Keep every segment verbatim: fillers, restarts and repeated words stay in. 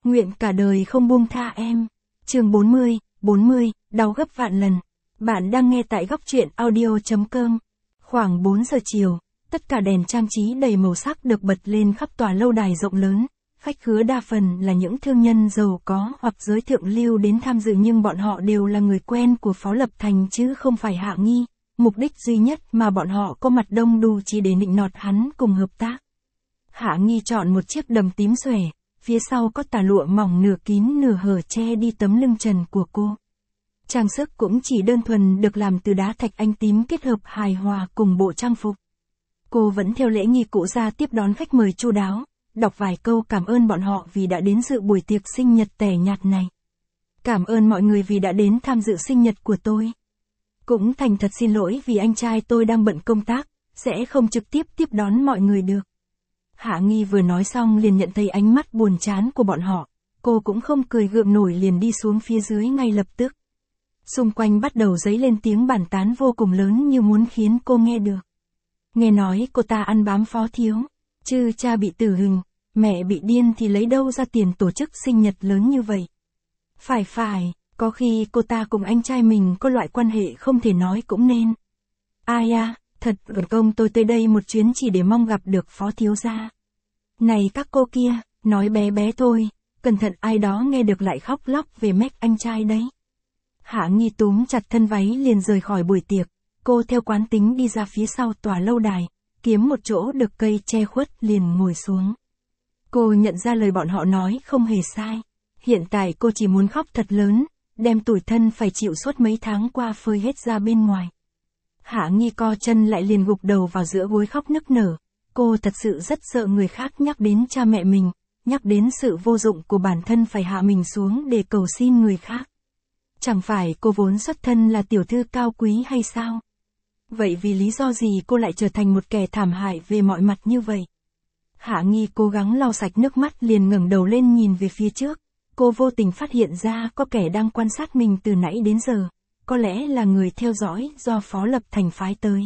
Nguyện cả đời không buông tha em. Chương bốn mươi, bốn mươi, đau gấp vạn lần. Bạn đang nghe tại góc truyện audio chấm com. Khoảng bốn giờ chiều, tất cả đèn trang trí đầy màu sắc được bật lên khắp tòa lâu đài rộng lớn. Khách khứa đa phần là những thương nhân giàu có hoặc giới thượng lưu đến tham dự, nhưng bọn họ đều là người quen của Phó Lập Thành chứ không phải Hạ Nghi. Mục đích duy nhất mà bọn họ có mặt đông đủ chỉ để nịnh nọt hắn cùng hợp tác. Hạ Nghi chọn một chiếc đầm tím xòe, phía sau có tà lụa mỏng nửa kín nửa hở che đi tấm lưng trần của cô. Trang sức cũng chỉ đơn thuần được làm từ đá thạch anh tím kết hợp hài hòa cùng bộ trang phục. Cô vẫn theo lễ nghi cũ ra tiếp đón khách mời chu đáo, đọc vài câu cảm ơn bọn họ vì đã đến dự buổi tiệc sinh nhật tẻ nhạt này. Cảm ơn mọi người vì đã đến tham dự sinh nhật của tôi. Cũng thành thật xin lỗi vì anh trai tôi đang bận công tác, sẽ không trực tiếp tiếp đón mọi người được. Hạ Nghi vừa nói xong liền nhận thấy ánh mắt buồn chán của bọn họ, cô cũng không cười gượng nổi liền đi xuống phía dưới ngay lập tức. Xung quanh bắt đầu dấy lên tiếng bàn tán vô cùng lớn như muốn khiến cô nghe được. Nghe nói cô ta ăn bám Phó thiếu, chứ cha bị tử hình, mẹ bị điên thì lấy đâu ra tiền tổ chức sinh nhật lớn như vậy. Phải phải, có khi cô ta cùng anh trai mình có loại quan hệ không thể nói cũng nên. Ai à, thật uổng công tôi tới đây một chuyến chỉ để mong gặp được Phó thiếu gia. Này các cô kia, nói bé bé thôi, cẩn thận ai đó nghe được lại khóc lóc về mách anh trai đấy. Hạ Nghi túm chặt thân váy liền rời khỏi buổi tiệc, cô theo quán tính đi ra phía sau tòa lâu đài, kiếm một chỗ được cây che khuất liền ngồi xuống. Cô nhận ra lời bọn họ nói không hề sai, hiện tại cô chỉ muốn khóc thật lớn, đem tủi thân phải chịu suốt mấy tháng qua phơi hết ra bên ngoài. Hạ Nghi co chân lại liền gục đầu vào giữa gối khóc nức nở, cô thật sự rất sợ người khác nhắc đến cha mẹ mình, nhắc đến sự vô dụng của bản thân phải hạ mình xuống để cầu xin người khác. Chẳng phải cô vốn xuất thân là tiểu thư cao quý hay sao? Vậy vì lý do gì cô lại trở thành một kẻ thảm hại về mọi mặt như vậy? Hạ Nghi cố gắng lau sạch nước mắt liền ngẩng đầu lên nhìn về phía trước, cô vô tình phát hiện ra có kẻ đang quan sát mình từ nãy đến giờ, có lẽ là người theo dõi do Phó Lập Thành phái tới.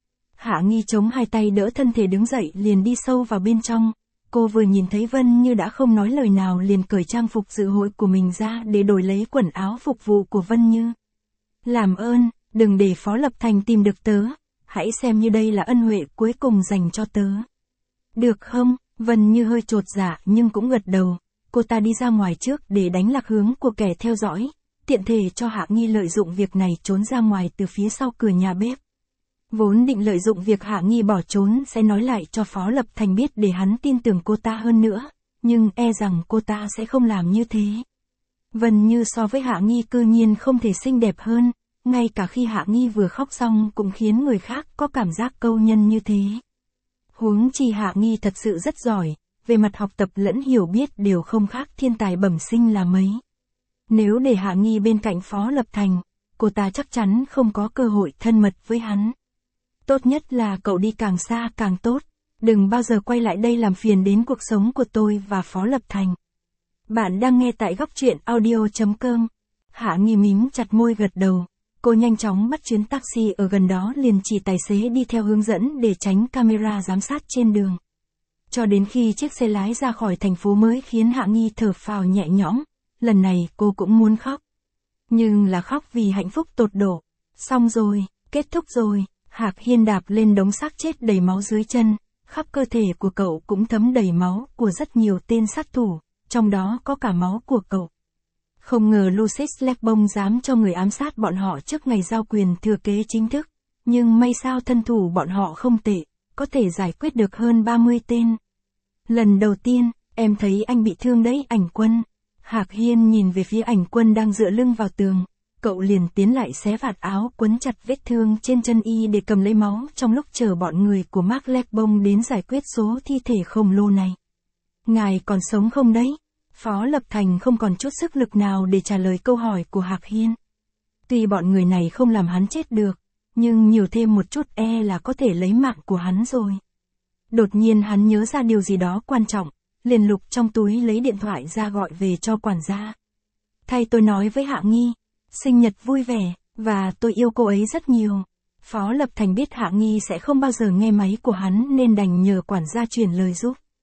Hạ Nghi chống hai tay đỡ thân thể đứng dậy liền đi sâu vào bên trong, cô vừa nhìn thấy Vân Như đã không nói lời nào liền cởi trang phục dự hội của mình ra để đổi lấy quần áo phục vụ của Vân Như. Làm ơn, đừng để Phó Lập Thành tìm được tớ, hãy xem như đây là ân huệ cuối cùng dành cho tớ. Được không? Vân Như hơi chột dạ nhưng cũng gật đầu, cô ta đi ra ngoài trước để đánh lạc hướng của kẻ theo dõi, tiện thể cho Hạ Nghi lợi dụng việc này trốn ra ngoài từ phía sau cửa nhà bếp. Vốn định lợi dụng việc Hạ Nghi bỏ trốn sẽ nói lại cho Phó Lập Thành biết để hắn tin tưởng cô ta hơn nữa, nhưng e rằng cô ta sẽ không làm như thế. Vân Như so với Hạ Nghi cư nhiên không thể xinh đẹp hơn, ngay cả khi Hạ Nghi vừa khóc xong cũng khiến người khác có cảm giác câu nhân như thế. Huống chi Hạ Nghi thật sự rất giỏi, về mặt học tập lẫn hiểu biết đều không khác thiên tài bẩm sinh là mấy. Nếu để Hạ Nghi bên cạnh Phó Lập Thành, cô ta chắc chắn không có cơ hội thân mật với hắn. Tốt nhất là cậu đi càng xa càng tốt, đừng bao giờ quay lại đây làm phiền đến cuộc sống của tôi và Phó Lập Thành. Bạn đang nghe tại góc truyện audio chấm com. Hạ Nghi mím chặt môi gật đầu, cô nhanh chóng bắt chuyến taxi ở gần đó liền chỉ tài xế đi theo hướng dẫn để tránh camera giám sát trên đường. Cho đến khi chiếc xe lái ra khỏi thành phố mới khiến Hạ Nghi thở phào nhẹ nhõm, lần này cô cũng muốn khóc. Nhưng là khóc vì hạnh phúc tột độ. Xong rồi, kết thúc rồi. Hạc Hiên đạp lên đống xác chết đầy máu dưới chân, khắp cơ thể của cậu cũng thấm đầy máu của rất nhiều tên sát thủ, trong đó có cả máu của cậu. Không ngờ Lucius Lekbong dám cho người ám sát bọn họ trước ngày giao quyền thừa kế chính thức, nhưng may sao thân thủ bọn họ không tệ, có thể giải quyết được hơn ba mươi tên. Lần đầu tiên, em thấy anh bị thương đấy Ảnh Quân. Hạc Hiên nhìn về phía Ảnh Quân đang dựa lưng vào tường. Cậu liền tiến lại xé vạt áo quấn chặt vết thương trên chân y để cầm lấy máu trong lúc chờ bọn người của Mark Lekbong đến giải quyết số thi thể khổng lồ này. Ngài còn sống không đấy? Phó Lập Thành không còn chút sức lực nào để trả lời câu hỏi của Hạc Hiên. Tuy bọn người này không làm hắn chết được, nhưng nhiều thêm một chút e là có thể lấy mạng của hắn rồi. Đột nhiên hắn nhớ ra điều gì đó quan trọng, liền lục trong túi lấy điện thoại ra gọi về cho quản gia. Thay tôi nói với Hạ Nghi, sinh nhật vui vẻ, và tôi yêu cô ấy rất nhiều. Phó Lập Thành biết Hạ Nghi sẽ không bao giờ nghe máy của hắn nên đành nhờ quản gia truyền lời giúp.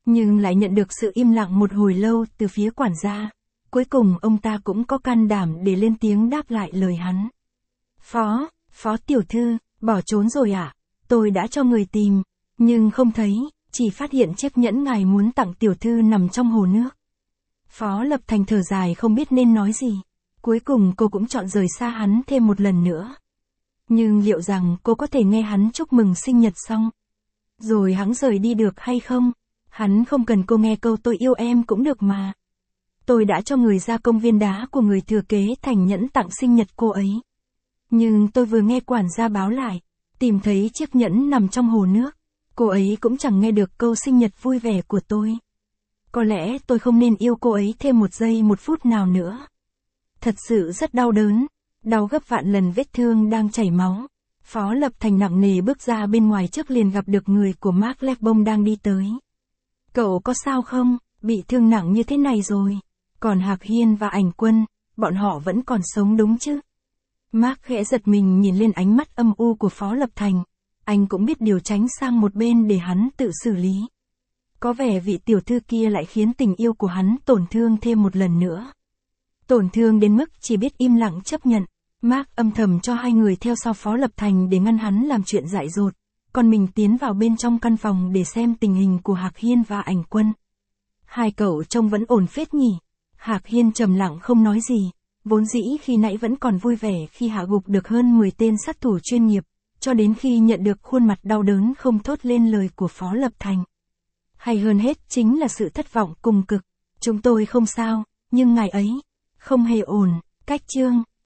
Nhưng lại nhận được sự im lặng một hồi lâu từ phía quản gia. Cuối cùng ông ta cũng có can đảm để lên tiếng đáp lại lời hắn. Phó, phó tiểu thư, bỏ trốn rồi à? Tôi đã cho người tìm, nhưng không thấy, chỉ phát hiện chiếc nhẫn ngài muốn tặng tiểu thư nằm trong hồ nước. Phó Lập Thành thở dài không biết nên nói gì. Cuối cùng cô cũng chọn rời xa hắn thêm một lần nữa. Nhưng liệu rằng cô có thể nghe hắn chúc mừng sinh nhật xong rồi hắn rời đi được hay không? Hắn không cần cô nghe câu tôi yêu em cũng được mà. Tôi đã cho người ra công viên đá của người thừa kế thành nhẫn tặng sinh nhật cô ấy. Nhưng tôi vừa nghe quản gia báo lại, tìm thấy chiếc nhẫn nằm trong hồ nước. Cô ấy cũng chẳng nghe được câu sinh nhật vui vẻ của tôi. Có lẽ tôi không nên yêu cô ấy thêm một giây một phút nào nữa. Thật sự rất đau đớn, đau gấp vạn lần vết thương đang chảy máu. Phó Lập Thành nặng nề bước ra bên ngoài trước liền gặp được người của Mark Lebon đang đi tới. Cậu có sao không? Bị thương nặng như thế này rồi. Còn Hạc Hiên và Ảnh Quân, bọn họ vẫn còn sống đúng chứ? Mark khẽ giật mình nhìn lên ánh mắt âm u của Phó Lập Thành. Anh cũng biết điều tránh sang một bên để hắn tự xử lý. Có vẻ vị tiểu thư kia lại khiến tình yêu của hắn tổn thương thêm một lần nữa. Tổn thương đến mức chỉ biết im lặng chấp nhận. Mark âm thầm cho hai người theo sau Phó Lập Thành để ngăn hắn làm chuyện dại dột. Còn mình tiến vào bên trong căn phòng để xem tình hình của Hạc Hiên và Ảnh Quân. Hai cậu trông vẫn ổn phết nhỉ? Hạc Hiên trầm lặng không nói gì. Vốn dĩ khi nãy vẫn còn vui vẻ khi hạ gục được hơn mười tên sát thủ chuyên nghiệp. Cho đến khi nhận được khuôn mặt đau đớn không thốt lên lời của Phó Lập Thành. Hay hơn hết chính là sự thất vọng cùng cực. Chúng tôi không sao, nhưng ngài ấy không hề ổn. Cách chương